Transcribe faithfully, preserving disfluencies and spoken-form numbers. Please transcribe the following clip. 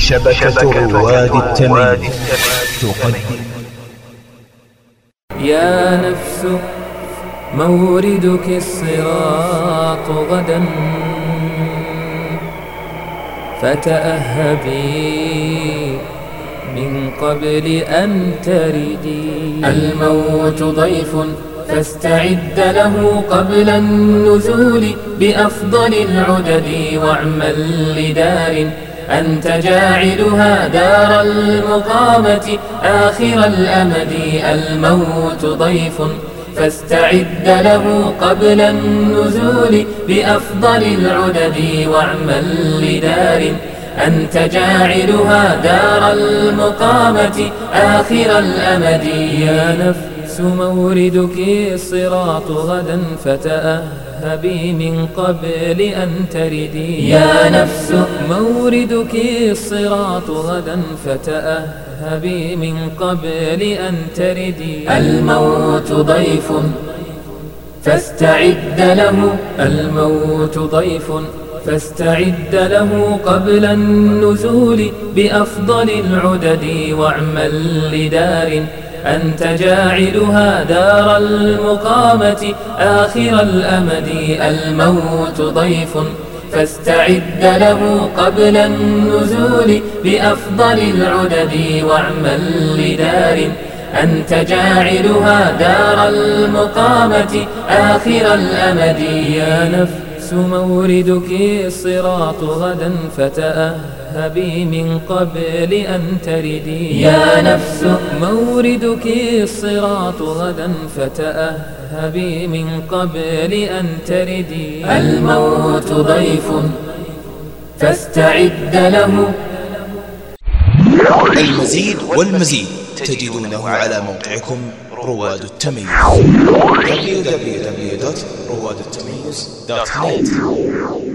شبكة رواد التمييز تقدم. يا نفس موردك الصراط غدا، فتأهبي من قبل أن تردي. الموت ضيف فاستعد له قبل النزول بأفضل العدد، واعمل لدار أنت جاعلها دار المقامة آخر الأمد. الموت ضيف فاستعد له قبل النزول بأفضل العدد، واعمل لدار أنت جاعلها دار المقامة آخر الأمد. يا نفس موردك الصراط غدا، فتأهبي من قبل أن تردي. يا نفس موردك الصراط غدا، فتأهبي من قبل أن تردي. الموت ضيف فاستعد له، الموت ضيف فاستعد له قبل النزول بأفضل العدد، واعمل لدار أنت جاعلها دار المقامة آخر الأمد. الموت ضيف فاستعد له قبل النزول بأفضل العدد، واعمل لدار أنت جاعلها دار المقامة آخر الأمد. يا نفس موردك الصراط غدا، فتأهبي من قبل أن تردي. يا نفس موردك الصراط غدا، فتأهبي من قبل أن تردي. الموت ضيف فاستعد له. المزيد والمزيد تجدونه على موقعكم رواد التميز دبليو دبليو دبليو دوت رواد التميز دوت نت.